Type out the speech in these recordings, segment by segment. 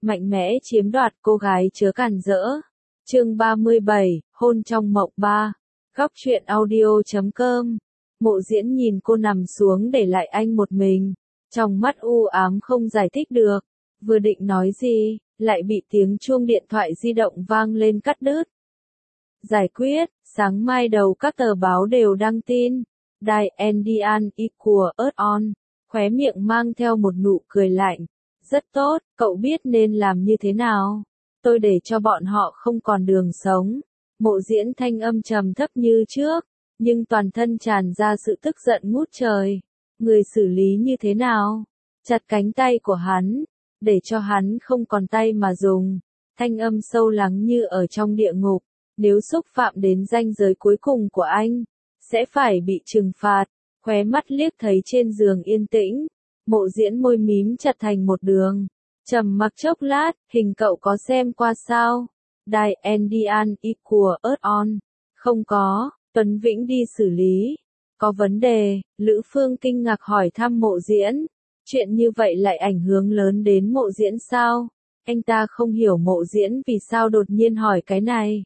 mạnh mẽ chiếm đoạt cô gái chớ cản rỡ. Chương 37, hôn trong mộng 3. Góc truyện audio.com. Mộ Diễn nhìn cô nằm xuống để lại anh một mình, trong mắt u ám không giải thích được. Vừa định nói gì, lại bị tiếng chuông điện thoại di động vang lên cắt đứt. Giải quyết, sáng mai đầu các tờ báo đều đăng tin. Đài Indian của Earth On, khóe miệng mang theo một nụ cười lạnh. Rất tốt, cậu biết nên làm như thế nào. Tôi để cho bọn họ không còn đường sống. Mộ Diễn thanh âm trầm thấp như trước, nhưng toàn thân tràn ra sự tức giận ngút trời. Người xử lý như thế nào? Chặt cánh tay của hắn, để cho hắn không còn tay mà dùng. Thanh âm sâu lắng như ở trong địa ngục. Nếu xúc phạm đến ranh giới cuối cùng của anh, sẽ phải bị trừng phạt. Khóe mắt liếc thấy trên giường yên tĩnh, Mộ Diễn môi mím chặt thành một đường. Trầm mặc chốc lát, hình cậu có xem qua sao? Đài Indian của Earth On. Không có, Tuấn Vĩnh đi xử lý. Có vấn đề, Lữ Phương kinh ngạc hỏi thăm Mộ Diễn. Chuyện như vậy lại ảnh hưởng lớn đến Mộ Diễn sao? Anh ta không hiểu Mộ Diễn vì sao đột nhiên hỏi cái này.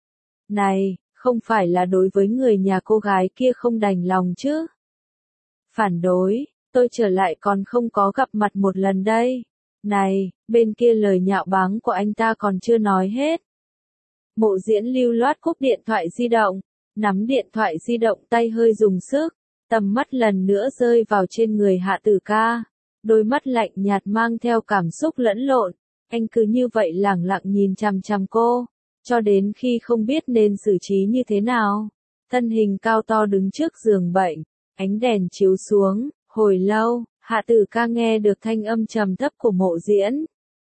Này, không phải là đối với người nhà cô gái kia không đành lòng chứ? Phản đối, tôi trở lại còn không có gặp mặt một lần đây. Này, bên kia lời nhạo báng của anh ta còn chưa nói hết. Mộ Diễn lưu loát cúp điện thoại di động, nắm điện thoại di động tay hơi dùng sức, tầm mắt lần nữa rơi vào trên người Hạ Tử Ca. Đôi mắt lạnh nhạt mang theo cảm xúc lẫn lộn, anh cứ như vậy lẳng lặng nhìn chằm chằm cô, cho đến khi không biết nên xử trí như thế nào. Thân hình cao to đứng trước giường bệnh, ánh đèn chiếu xuống, hồi lâu, Hạ Tử Ca nghe được thanh âm trầm thấp của Mộ Diễn.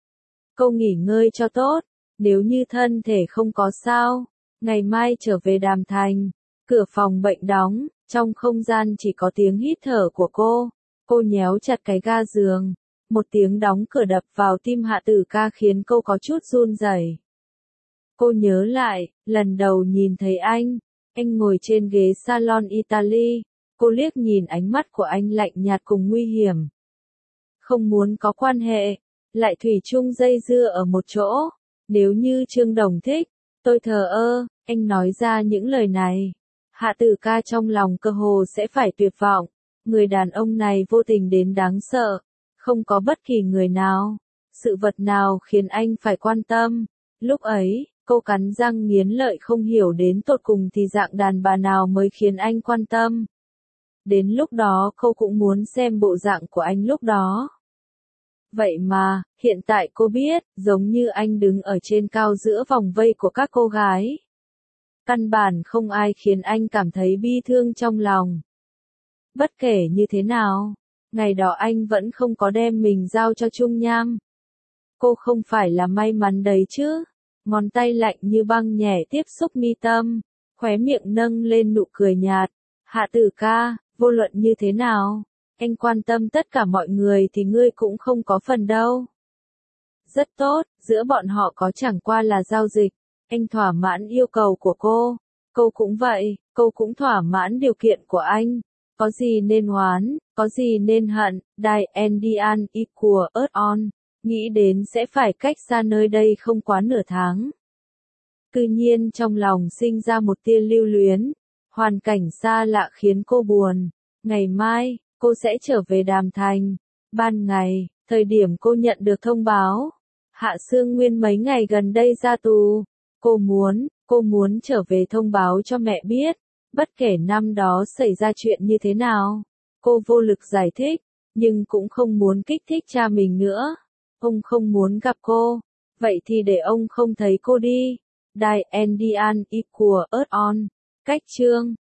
Cô nghỉ ngơi cho tốt, nếu như thân thể không có sao, ngày mai trở về Đàm Thành. Cửa phòng bệnh đóng, trong không gian chỉ có tiếng hít thở của cô. Cô nhéo chặt cái ga giường, một tiếng đóng cửa đập vào tim Hạ Tử Ca khiến cô có chút run rẩy. Cô nhớ lại, lần đầu nhìn thấy anh ngồi trên ghế salon Italy. Cô liếc nhìn ánh mắt của anh lạnh nhạt cùng nguy hiểm. Không muốn có quan hệ, lại thủy chung dây dưa ở một chỗ. Nếu như Trương Đồng thích, tôi thờ ơ. Anh nói ra những lời này, Hạ Tử Ca trong lòng cơ hồ sẽ phải tuyệt vọng. Người đàn ông này vô tình đến đáng sợ, không có bất kỳ người nào, sự vật nào khiến anh phải quan tâm. Lúc ấy, cô cắn răng nghiến lợi không hiểu đến tột cùng thì dạng đàn bà nào mới khiến anh quan tâm. Đến lúc đó cô cũng muốn xem bộ dạng của anh lúc đó. Vậy mà, hiện tại cô biết, giống như anh đứng ở trên cao giữa vòng vây của các cô gái. Căn bản không ai khiến anh cảm thấy bi thương trong lòng. Bất kể như thế nào, ngày đó anh vẫn không có đem mình giao cho Trung Nham. Cô không phải là may mắn đấy chứ. Ngón tay lạnh như băng nhẹ tiếp xúc mi tâm, khóe miệng nâng lên nụ cười nhạt. Hạ Tử Ca, vô luận như thế nào, anh quan tâm tất cả mọi người thì ngươi cũng không có phần đâu. Rất tốt, giữa bọn họ có chẳng qua là giao dịch. Anh thỏa mãn yêu cầu của cô cũng vậy, cô cũng thỏa mãn điều kiện của anh. Có gì nên oán, có gì nên hận. Đài Indian của Earth On, nghĩ đến sẽ phải cách xa nơi đây không quá nửa tháng. Tự nhiên trong lòng sinh ra một tia lưu luyến. Hoàn cảnh xa lạ khiến cô buồn. Ngày mai, cô sẽ trở về Đàm Thành. Ban ngày, thời điểm cô nhận được thông báo, Hạ Sương Nguyên mấy ngày gần đây ra tù. Cô muốn trở về thông báo cho mẹ biết. Bất kể năm đó xảy ra chuyện như thế nào, cô vô lực giải thích, nhưng cũng không muốn kích thích cha mình nữa. Ông không muốn gặp cô, vậy thì để ông không thấy cô đi. Đài Indian của Earth On. Cách chương